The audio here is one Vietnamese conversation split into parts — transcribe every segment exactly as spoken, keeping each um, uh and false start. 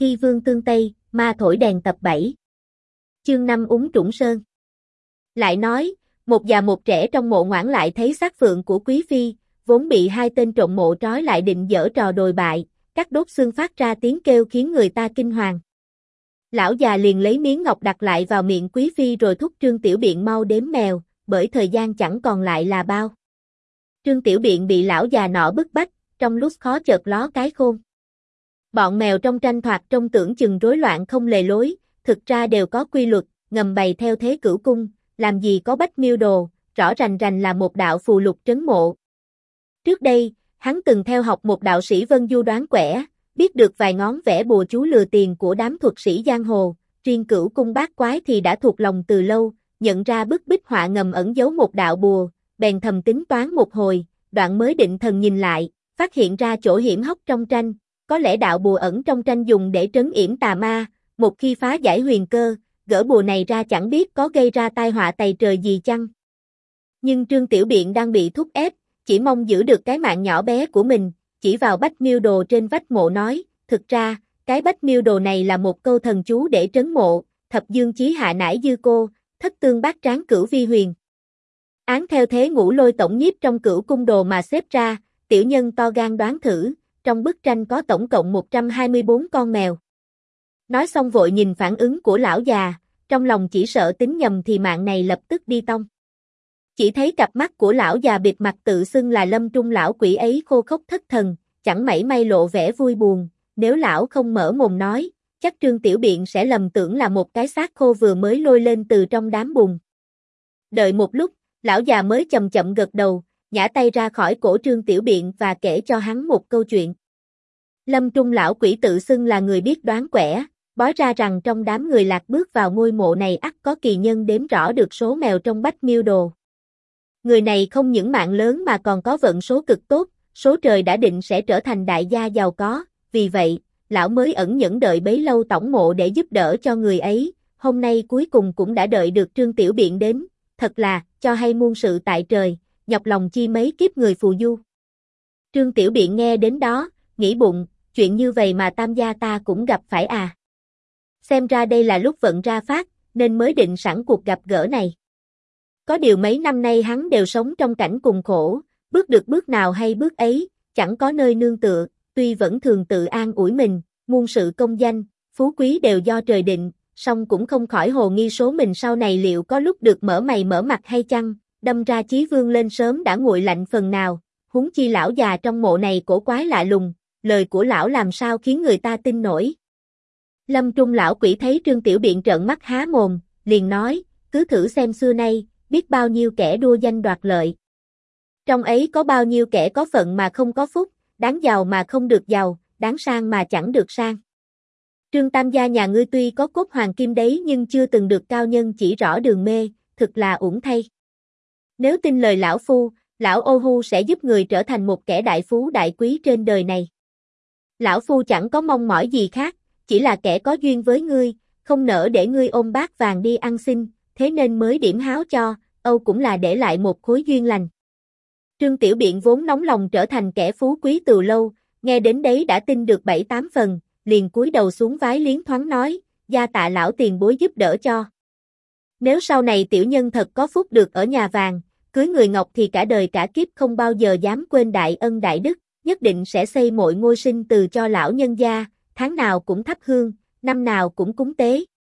Thi vương tương Tây, ma thổi đèn tập bảy. Chương năm úng trũng sơn. Lại nói, một già một trẻ trong mộ ngoản lại thấy xác phượng của quý phi, vốn bị hai tên trộm mộ trói lại định giở trò đồi bại, cắt đốt xương phát ra tiếng kêu khiến người ta kinh hoàng. Lão già liền lấy miếng ngọc đặt lại vào miệng quý phi rồi thúc Trương Tiểu Biện mau đếm mèo, bởi thời gian chẳng còn lại là bao. Trương Tiểu Biện bị lão già nọ bức bách, trong lúc khó chợt ló cái khôn. Bọn mèo trong tranh thoạt trông tưởng chừng rối loạn không lề lối, thực ra đều có quy luật, ngầm bày theo thế cửu cung, làm gì có bách miêu đồ, rõ rành rành là một đạo phù lục trấn mộ. Trước đây, hắn từng theo học một đạo sĩ Vân Du đoán quẻ, biết được vài ngón vẽ bùa chú lừa tiền của đám thuật sĩ giang hồ, riêng cửu cung bát quái thì đã thuộc lòng từ lâu, nhận ra bức bích họa ngầm ẩn giấu một đạo bùa, bèn thầm tính toán một hồi, đoạn mới định thần nhìn lại, phát hiện ra chỗ hiểm hóc trong tranh, có lẽ đạo bùa ẩn trong tranh dùng để trấn yểm tà ma, một khi phá giải huyền cơ, gỡ bùa này ra chẳng biết có gây ra tai họa tày trời gì chăng. Nhưng Trương Tiểu Biện đang bị thúc ép, chỉ mong giữ được cái mạng nhỏ bé của mình, chỉ vào bách miêu đồ trên vách mộ nói, thực ra, cái bách miêu đồ này là một câu thần chú để trấn mộ, thập dương chí hạ nải dư cô, thất tương bát tráng cửu vi huyền. Án theo thế ngũ lôi tổng nhiếp trong cửu cung đồ mà xếp ra, tiểu nhân to gan đoán thử, trong bức tranh có tổng cộng một trăm hai mươi bốn con mèo. Nói xong vội nhìn phản ứng của lão già, trong lòng chỉ sợ tính nhầm thì mạng này lập tức đi tong. Chỉ thấy cặp mắt của lão già bịt mặt tự xưng là Lâm Trung lão quỷ ấy khô khốc thất thần, chẳng mảy may lộ vẻ vui buồn, nếu lão không mở mồm nói, chắc Trương Tiểu Biện sẽ lầm tưởng là một cái xác khô vừa mới lôi lên từ trong đám bùn. Đợi một lúc, lão già mới chậm chậm gật đầu, nhả tay ra khỏi cổ Trương Tiểu Biện và kể cho hắn một câu chuyện. Lâm Trung lão quỷ tự xưng là người biết đoán quẻ, bói ra rằng trong đám người lạc bước vào ngôi mộ này ắt có kỳ nhân đếm rõ được số mèo trong bách miêu đồ. Người này không những mạng lớn mà còn có vận số cực tốt, số trời đã định sẽ trở thành đại gia giàu có, vì vậy, lão mới ẩn nhẫn đợi bấy lâu tổng mộ để giúp đỡ cho người ấy, hôm nay cuối cùng cũng đã đợi được Trương Tiểu Biện đến, thật là, cho hay muôn sự tại trời, nhọc lòng chi mấy kiếp người phù du. Trương Tiểu Biện nghe đến đó, nghĩ bụng, chuyện như vậy mà tam gia ta cũng gặp phải à. Xem ra đây là lúc vận ra phát, nên mới định sẵn cuộc gặp gỡ này. Có điều mấy năm nay hắn đều sống trong cảnh cùng khổ, bước được bước nào hay bước ấy, chẳng có nơi nương tựa, tuy vẫn thường tự an ủi mình, muôn sự công danh, phú quý đều do trời định, song cũng không khỏi hồ nghi số mình sau này liệu có lúc được mở mày mở mặt hay chăng, đâm ra chí vương lên sớm đã nguội lạnh phần nào, huống chi lão già trong mộ này cổ quái lạ lùng, lời của lão làm sao khiến người ta tin nổi. Lâm Trung lão quỷ thấy Trương Tiểu Biện trợn mắt há mồm, liền nói, cứ thử xem xưa nay, biết bao nhiêu kẻ đua danh đoạt lợi. Trong ấy có bao nhiêu kẻ có phận mà không có phúc, đáng giàu mà không được giàu, đáng sang mà chẳng được sang. Trương tam gia nhà ngươi tuy có cốt hoàng kim đấy nhưng chưa từng được cao nhân chỉ rõ đường mê, thực là uổng thay. Nếu tin lời lão phu, lão ô hu sẽ giúp người trở thành một kẻ đại phú đại quý trên đời này. Lão phu chẳng có mong mỏi gì khác, chỉ là kẻ có duyên với ngươi, không nỡ để ngươi ôm bát vàng đi ăn xin, thế nên mới điểm háo cho, âu cũng là để lại một khối duyên lành. Trương Tiểu Biện vốn nóng lòng trở thành kẻ phú quý từ lâu, nghe đến đấy đã tin được bảy tám phần, liền cúi đầu xuống vái liếng thoáng nói, gia tạ lão tiền bối giúp đỡ cho. Nếu sau này tiểu nhân thật có phúc được ở nhà vàng, cưới người ngọc thì cả đời cả kiếp không bao giờ dám quên đại ân đại đức, nhất định sẽ xây mọi ngôi sinh từ cho lão nhân gia, tháng nào cũng thắp hương, năm nào cũng cúng tế.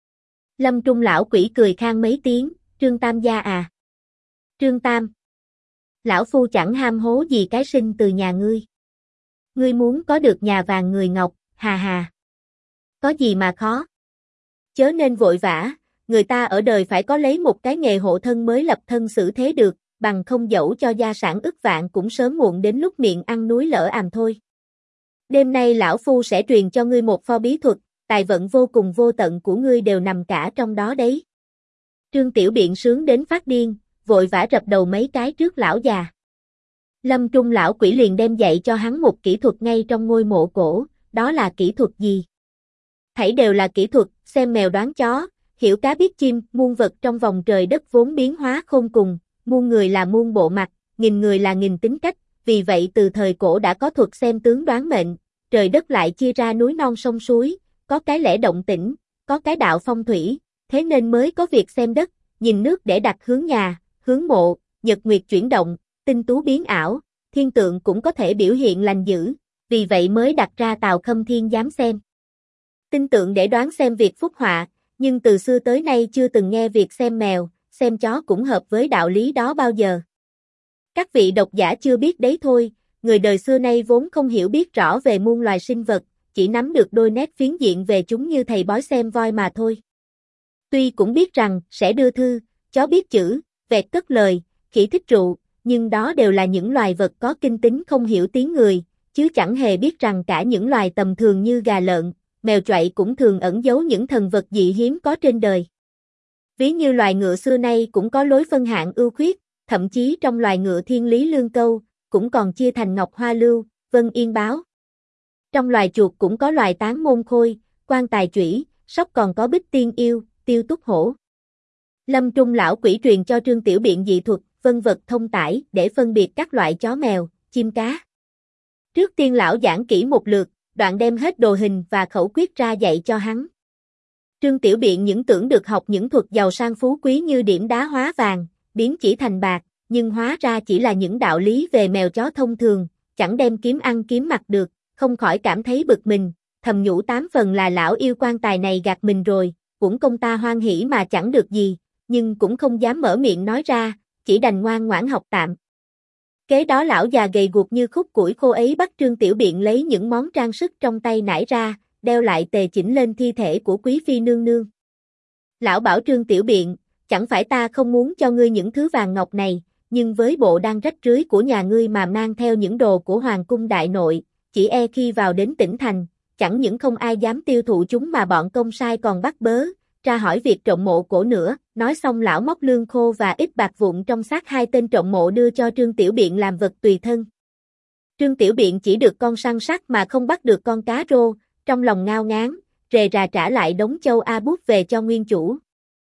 Lâm Trung lão quỷ cười khang mấy tiếng, Trương Tam gia à. Trương Tam. Lão phu chẳng ham hố gì cái sinh từ nhà ngươi. Ngươi muốn có được nhà vàng người ngọc, hà hà. Có gì mà khó. Chớ nên vội vã, người ta ở đời phải có lấy một cái nghề hộ thân mới lập thân xử thế được, bằng không dẫu cho gia sản ức vạn cũng sớm muộn đến lúc miệng ăn núi lở àm thôi. Đêm nay lão phu sẽ truyền cho ngươi một pho bí thuật, tài vận vô cùng vô tận của ngươi đều nằm cả trong đó đấy. Trương Tiểu Biện sướng đến phát điên, vội vã rập đầu mấy cái trước lão già. Lâm Trung lão quỷ liền đem dạy cho hắn một kỹ thuật ngay trong ngôi mộ cổ, đó là kỹ thuật gì? Thảy đều là kỹ thuật, xem mèo đoán chó, hiểu cá biết chim, muôn vật trong vòng trời đất vốn biến hóa khôn cùng, muôn người là muôn bộ mặt, nghìn người là nghìn tính cách, vì vậy từ thời cổ đã có thuật xem tướng đoán mệnh, trời đất lại chia ra núi non sông suối, có cái lẽ động tĩnh, có cái đạo phong thủy, thế nên mới có việc xem đất, nhìn nước để đặt hướng nhà, hướng mộ, nhật nguyệt chuyển động, tinh tú biến ảo, thiên tượng cũng có thể biểu hiện lành dữ, vì vậy mới đặt ra Tào Khâm Thiên dám xem. Tinh tượng để đoán xem việc phúc họa, nhưng từ xưa tới nay chưa từng nghe việc xem mèo, xem chó cũng hợp với đạo lý đó bao giờ. Các vị độc giả chưa biết đấy thôi, người đời xưa nay vốn không hiểu biết rõ về muôn loài sinh vật, chỉ nắm được đôi nét phiến diện về chúng như thầy bói xem voi mà thôi. Tuy cũng biết rằng sẽ đưa thư, chó biết chữ, vẹt cất lời, khỉ thích rượu, nhưng đó đều là những loài vật có kinh tính không hiểu tiếng người, chứ chẳng hề biết rằng cả những loài tầm thường như gà lợn, mèo choại cũng thường ẩn giấu những thần vật dị hiếm có trên đời. Ví như loài ngựa xưa nay cũng có lối phân hạng ưu khuyết, thậm chí trong loài ngựa thiên lý lương câu, cũng còn chia thành ngọc hoa lưu, vân yên báo. Trong loài chuột cũng có loài tán môn khôi, quan tài chủy, sóc còn có bích tiên yêu, tiêu túc hổ. Lâm Trung lão quỷ truyền cho Trương Tiểu Biện dị thuật, vân vật thông tải để phân biệt các loại chó mèo, chim cá. Trước tiên lão giảng kỹ một lượt, đoạn đem hết đồ hình và khẩu quyết ra dạy cho hắn. Trương Tiểu Biện những tưởng được học những thuật giàu sang phú quý như điểm đá hóa vàng, biến chỉ thành bạc, nhưng hóa ra chỉ là những đạo lý về mèo chó thông thường, chẳng đem kiếm ăn kiếm mặc được, không khỏi cảm thấy bực mình, thầm nhủ tám phần là lão yêu quan tài này gạt mình rồi, uổng công ta hoan hỉ mà chẳng được gì, nhưng cũng không dám mở miệng nói ra, chỉ đành ngoan ngoãn học tạm. Kế đó lão già gầy guộc như khúc củi khô ấy bắt Trương Tiểu Biện lấy những món trang sức trong tay nải ra, đeo lại tề chỉnh lên thi thể của quý phi nương nương. Lão bảo Trương Tiểu Biện, chẳng phải ta không muốn cho ngươi những thứ vàng ngọc này, nhưng với bộ đang rách rưới của nhà ngươi mà mang theo những đồ của hoàng cung đại nội, chỉ e khi vào đến tỉnh thành, chẳng những không ai dám tiêu thụ chúng mà bọn công sai còn bắt bớ, tra hỏi việc trộm mộ cổ nữa. Nói xong lão móc lương khô và ít bạc vụn trong xác hai tên trộm mộ đưa cho Trương Tiểu Biện làm vật tùy thân. Trương Tiểu Biện chỉ được con săn sắt mà không bắt được con cá rô, trong lòng ngao ngán, rề rà trả lại đống châu A bút về cho nguyên chủ.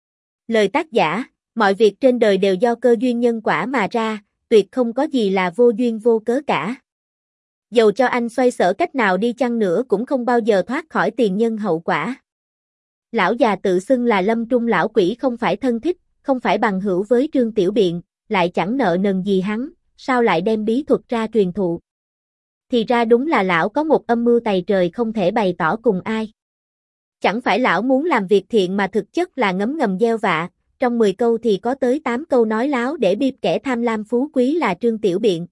Lời tác giả, mọi việc trên đời đều do cơ duyên nhân quả mà ra, tuyệt không có gì là vô duyên vô cớ cả. Dầu cho anh xoay sở cách nào đi chăng nữa cũng không bao giờ thoát khỏi tiền nhân hậu quả. Lão già tự xưng là Lâm Trung lão quỷ không phải thân thích, không phải bằng hữu với Trương Tiểu Biện, lại chẳng nợ nần gì hắn, sao lại đem bí thuật ra truyền thụ. Thì ra đúng là lão có một âm mưu tày trời không thể bày tỏ cùng ai. Chẳng phải lão muốn làm việc thiện mà thực chất là ngấm ngầm gieo vạ, trong mười câu thì có tới tám câu nói láo để bịp kẻ tham lam phú quý là Trương Tiểu Biện.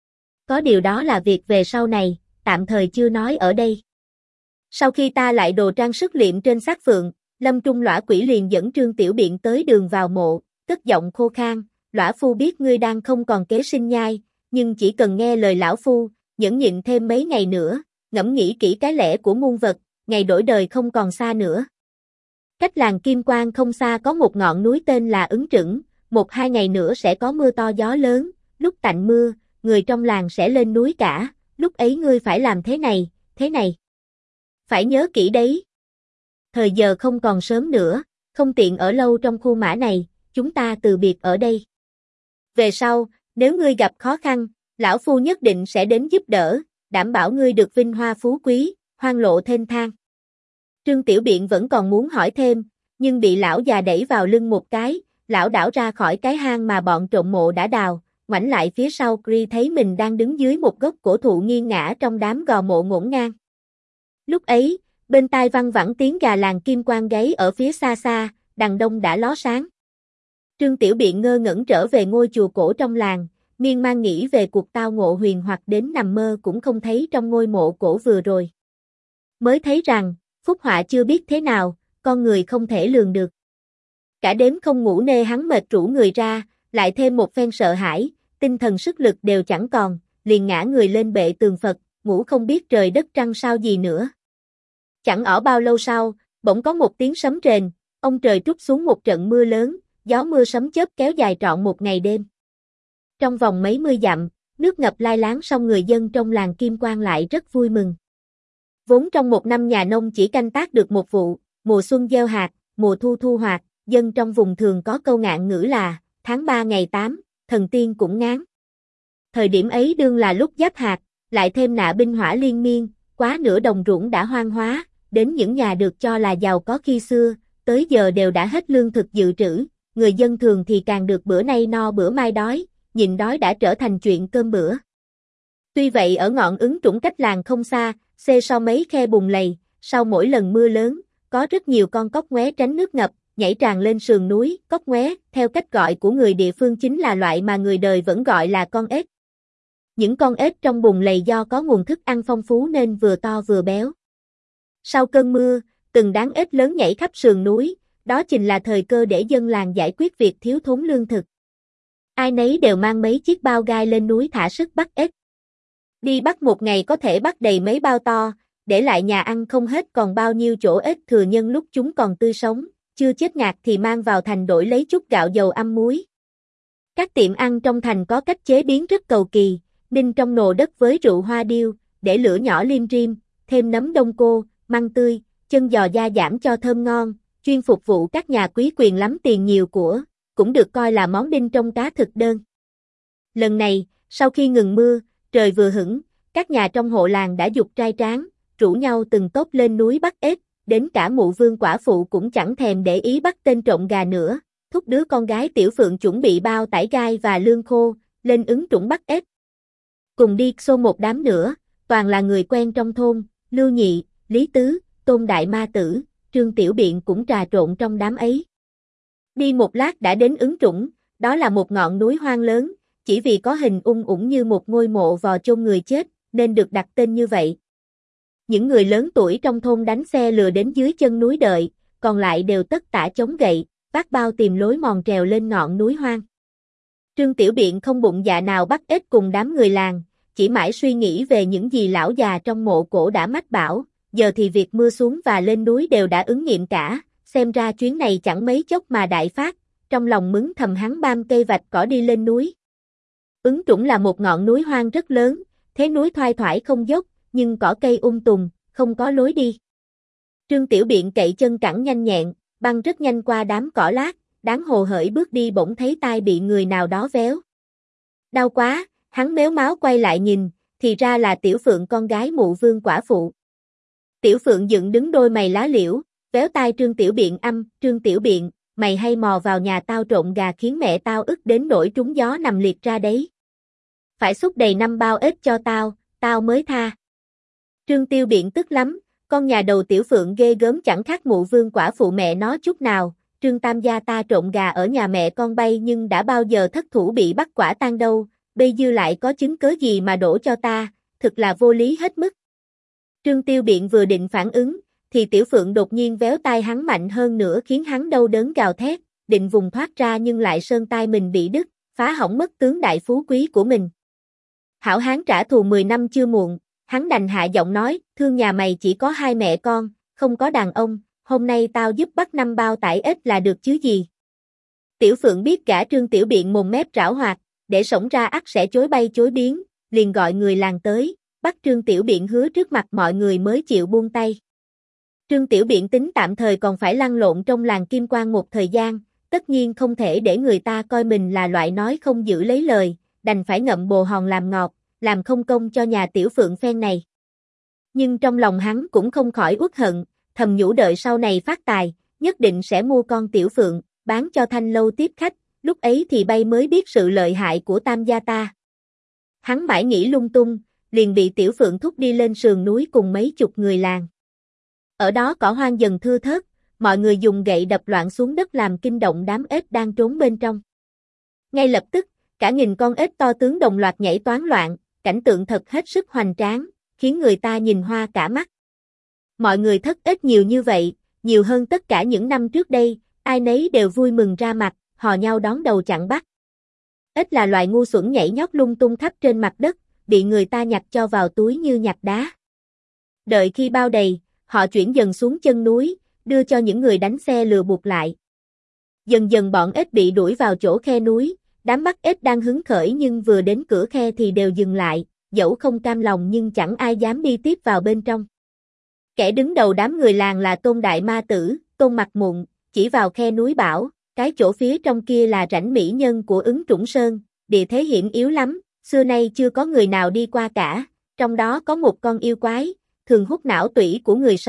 Có điều đó là việc về sau này, tạm thời chưa nói ở đây. Sau khi ta lại đồ trang sức liệm trên xác phượng, Lâm Trung lõa quỷ liền dẫn Trương Tiểu Biện tới đường vào mộ, cất giọng khô khan, lõa phu biết ngươi đang không còn kế sinh nhai, nhưng chỉ cần nghe lời lão phu, nhẫn nhịn thêm mấy ngày nữa, ngẫm nghĩ kỹ cái lẽ của muôn vật, ngày đổi đời không còn xa nữa. Cách làng Kim Quan không xa có một ngọn núi tên là Ứng Trửng, một hai ngày nữa sẽ có mưa to gió lớn, lúc tạnh mưa, người trong làng sẽ lên núi cả, lúc ấy ngươi phải làm thế này, thế này. Phải nhớ kỹ đấy. Thời giờ không còn sớm nữa, không tiện ở lâu trong khu mã này, chúng ta từ biệt ở đây. Về sau, nếu ngươi gặp khó khăn, lão phu nhất định sẽ đến giúp đỡ, đảm bảo ngươi được vinh hoa phú quý, hoang lộ thênh thang. Trương Tiểu Biện vẫn còn muốn hỏi thêm, nhưng bị lão già đẩy vào lưng một cái, lão đảo ra khỏi cái hang mà bọn trộm mộ đã đào, ngoảnh lại phía sau Cree thấy mình đang đứng dưới một gốc cổ thụ nghiêng ngã trong đám gò mộ ngổn ngang. Lúc ấy, bên tai văng vẳng tiếng gà làng Kim Quan gáy ở phía xa xa, đằng đông đã ló sáng. Trương Tiểu Biện ngơ ngẩn trở về ngôi chùa cổ trong làng, miên man nghĩ về cuộc tao ngộ huyền hoặc đến nằm mơ cũng không thấy trong ngôi mộ cổ vừa rồi. Mới thấy rằng, phúc họa chưa biết thế nào, con người không thể lường được. Cả đêm không ngủ nê hắn mệt rũ người ra, lại thêm một phen sợ hãi, tinh thần sức lực đều chẳng còn, liền ngã người lên bệ tường Phật, ngủ không biết trời đất trăng sao gì nữa. Chẳng ở bao lâu sau, bỗng có một tiếng sấm rền, ông trời trút xuống một trận mưa lớn, gió mưa sấm chớp kéo dài trọn một ngày đêm. Trong vòng mấy mươi dặm, nước ngập lai láng song người dân trong làng Kim Quan lại rất vui mừng. Vốn trong một năm nhà nông chỉ canh tác được một vụ, mùa xuân gieo hạt, mùa thu thu hoạch, dân trong vùng thường có câu ngạn ngữ là, tháng ba ngày tám, thần tiên cũng ngán. Thời điểm ấy đương là lúc giáp hạt, lại thêm nạ binh hỏa liên miên, quá nửa đồng ruộng đã hoang hóa, đến những nhà được cho là giàu có khi xưa, tới giờ đều đã hết lương thực dự trữ, người dân thường thì càng được bữa nay no bữa mai đói, nhịn đói đã trở thành chuyện cơm bữa. Tuy vậy ở ngọn Ứng Trũng cách làng không xa, xê sau mấy khe bùn lầy, sau mỗi lần mưa lớn, có rất nhiều con cóc ngoé tránh nước ngập, nhảy tràn lên sườn núi. Cóc ngoé, theo cách gọi của người địa phương chính là loại mà người đời vẫn gọi là con ếch. Những con ếch trong bùn lầy do có nguồn thức ăn phong phú nên vừa to vừa béo. Sau cơn mưa, từng đàn ếch lớn nhảy khắp sườn núi, đó chính là thời cơ để dân làng giải quyết việc thiếu thốn lương thực. Ai nấy đều mang mấy chiếc bao gai lên núi thả sức bắt ếch. Đi bắt một ngày có thể bắt đầy mấy bao to, để lại nhà ăn không hết, còn bao nhiêu chỗ ếch thừa nhân lúc chúng còn tươi sống, chưa chết ngạt thì mang vào thành đổi lấy chút gạo dầu ăn muối. Các tiệm ăn trong thành có cách chế biến rất cầu kỳ, ninh trong nồi đất với rượu hoa điêu, để lửa nhỏ liêm riêm, thêm nấm đông cô, măng tươi, chân giò da giảm cho thơm ngon, chuyên phục vụ các nhà quý quyền lắm tiền nhiều của, cũng được coi là món đinh trong cá thực đơn. Lần này, sau khi ngừng mưa, trời vừa hửng, các nhà trong hộ làng đã giục trai tráng, rủ nhau từng tốp lên núi bắt ếch, đến cả mụ vương quả phụ cũng chẳng thèm để ý bắt tên trộm gà nữa, thúc đứa con gái Tiểu Phượng chuẩn bị bao tải gai và lương khô, lên Ứng Trũng bắt ếch. Cùng đi xô một đám nữa, toàn là người quen trong thôn, Lưu Nhị, Lý Tứ, Tôn Đại Ma Tử, Trương Tiểu Biện cũng trà trộn trong đám ấy. Đi một lát đã đến Ứng Trũng, đó là một ngọn núi hoang lớn, chỉ vì có hình ung ủng như một ngôi mộ vò chôn người chết, nên được đặt tên như vậy. Những người lớn tuổi trong thôn đánh xe lừa đến dưới chân núi đợi, còn lại đều tất tả chống gậy, vác bao tìm lối mòn trèo lên ngọn núi hoang. Trương Tiểu Biện không bụng dạ nào bắt ếch cùng đám người làng, chỉ mãi suy nghĩ về những gì lão già trong mộ cổ đã mách bảo, giờ thì việc mưa xuống và lên núi đều đã ứng nghiệm cả, xem ra chuyến này chẳng mấy chốc mà đại phát, trong lòng mừng thầm hắn bam cây vạch cỏ đi lên núi. Ứng Trũng là một ngọn núi hoang rất lớn, thế núi thoai thoải không dốc, nhưng cỏ cây um tùm, không có lối đi. Trương Tiểu Biện cậy chân cẳng nhanh nhẹn, băng rất nhanh qua đám cỏ lát, đáng hồ hởi bước đi bỗng thấy tai bị người nào đó véo. Đau quá, hắn méo máu quay lại nhìn, thì ra là Tiểu Phượng con gái mụ vương quả phụ. Tiểu Phượng dựng đứng đôi mày lá liễu, véo tai Trương Tiểu Biện âm, Trương Tiểu Biện, mày hay mò vào nhà tao trộn gà khiến mẹ tao ức đến nỗi trúng gió nằm liệt ra đấy. Phải xúc đầy năm bao ếch cho tao, tao mới tha. Trương Tiểu Biện tức lắm, con nhà đầu Tiểu Phượng ghê gớm chẳng khác mụ vương quả phụ mẹ nó chút nào, Trương Tam gia ta trộn gà ở nhà mẹ con bay nhưng đã bao giờ thất thủ bị bắt quả tang đâu, bây giờ lại có chứng cớ gì mà đổ cho ta, thực là vô lý hết mức. Trương Tiểu Biện vừa định phản ứng, thì Tiểu Phượng đột nhiên véo tai hắn mạnh hơn nữa khiến hắn đau đớn gào thét, định vùng thoát ra nhưng lại sơn tai mình bị đứt, phá hỏng mất tướng đại phú quý của mình. Hảo hán trả thù mười năm chưa muộn, hắn đành hạ giọng nói, thương nhà mày chỉ có hai mẹ con, không có đàn ông, hôm nay tao giúp bắt năm bao tải ếch là được chứ gì. Tiểu Phượng biết cả Trương Tiểu Biện mồm mép rảo hoạt, để xổng ra ắt sẽ chối bay chối biến, liền gọi người làng tới, bắt Trương Tiểu Biện hứa trước mặt mọi người mới chịu buông tay. Trương Tiểu Biện tính tạm thời còn phải lăn lộn trong làng Kim Quan một thời gian, tất nhiên không thể để người ta coi mình là loại nói không giữ lấy lời, đành phải ngậm bồ hòn làm ngọt, làm không công cho nhà Tiểu Phượng phen này. Nhưng trong lòng hắn cũng không khỏi uất hận, thầm nhủ đợi sau này phát tài, nhất định sẽ mua con Tiểu Phượng, bán cho Thanh Lâu tiếp khách, lúc ấy thì bay mới biết sự lợi hại của Tam gia ta. Hắn mãi nghĩ lung tung, liền bị Tiểu Phượng thúc đi lên sườn núi cùng mấy chục người làng. Ở đó cỏ hoang dần thưa thớt, mọi người dùng gậy đập loạn xuống đất làm kinh động đám ếch đang trốn bên trong. Ngay lập tức, cả nghìn con ếch to tướng đồng loạt nhảy toán loạn, cảnh tượng thật hết sức hoành tráng, khiến người ta nhìn hoa cả mắt. Mọi người thất ếch nhiều như vậy, nhiều hơn tất cả những năm trước đây, ai nấy đều vui mừng ra mặt, hò nhau đón đầu chặn bắt. Ếch là loài ngu xuẩn nhảy nhót lung tung khắp trên mặt đất, bị người ta nhặt cho vào túi như nhặt đá. Đợi khi bao đầy, họ chuyển dần xuống chân núi, đưa cho những người đánh xe lừa buộc lại. Dần dần bọn ếch bị đuổi vào chỗ khe núi, đám bắt ếch đang hứng khởi nhưng vừa đến cửa khe thì đều dừng lại, dẫu không cam lòng nhưng chẳng ai dám đi tiếp vào bên trong. Kẻ đứng đầu đám người làng là Tôn Đại Ma Tử, Tôn Mặt Mụn, chỉ vào khe núi bảo, cái chỗ phía trong kia là rãnh mỹ nhân của Ứng Trũng Sơn, địa thế hiểm yếu lắm, xưa nay chưa có người nào đi qua cả, trong đó có một con yêu quái, thường hút não tủy của người sống,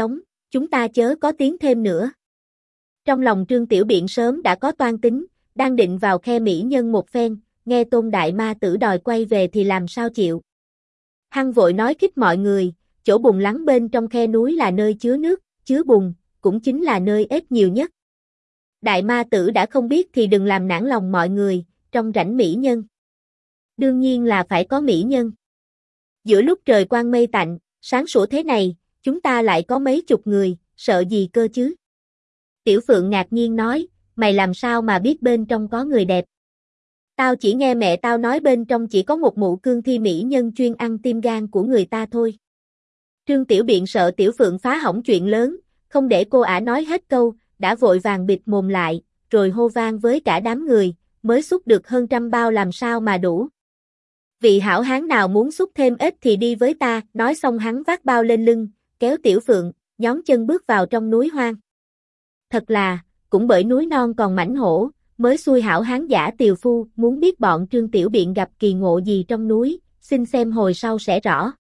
Chúng ta chớ có tiến thêm nữa. Trong lòng Trương Tiểu Biện sớm đã có toan tính, đang định vào khe mỹ nhân một phen, nghe Tôn Đại Ma Tử đòi quay về thì làm sao chịu. Hăng vội nói khích mọi người, chỗ bùn lắng bên trong khe núi là nơi chứa nước, chứa bùn, cũng chính là nơi ếch nhiều nhất. Đại Ma Tử đã không biết thì đừng làm nản lòng mọi người, trong rảnh mỹ nhân. Đương nhiên là phải có mỹ nhân. Giữa lúc trời quang mây tạnh, sáng sủa thế này, chúng ta lại có mấy chục người, sợ gì cơ chứ? Tiểu Phượng ngạc nhiên nói, mày làm sao mà biết bên trong có người đẹp? Tao chỉ nghe mẹ tao nói bên trong chỉ có một mụ cương thi mỹ nhân chuyên ăn tim gan của người ta thôi. Trương Tiểu Biện sợ Tiểu Phượng phá hỏng chuyện lớn, không để cô ả nói hết câu, đã vội vàng bịt mồm lại, rồi hô vang với cả đám người, mới xúc được hơn trăm bao làm sao mà đủ. Vị hảo hán nào muốn xúc thêm ít thì đi với ta, nói xong hắn vác bao lên lưng, kéo Tiểu Phượng, nhón chân bước vào trong núi hoang. Thật là, cũng bởi núi non còn mảnh hổ, mới xui hảo hán giả tiều phu, muốn biết bọn Trương Tiểu Biện gặp kỳ ngộ gì trong núi, xin xem hồi sau sẽ rõ.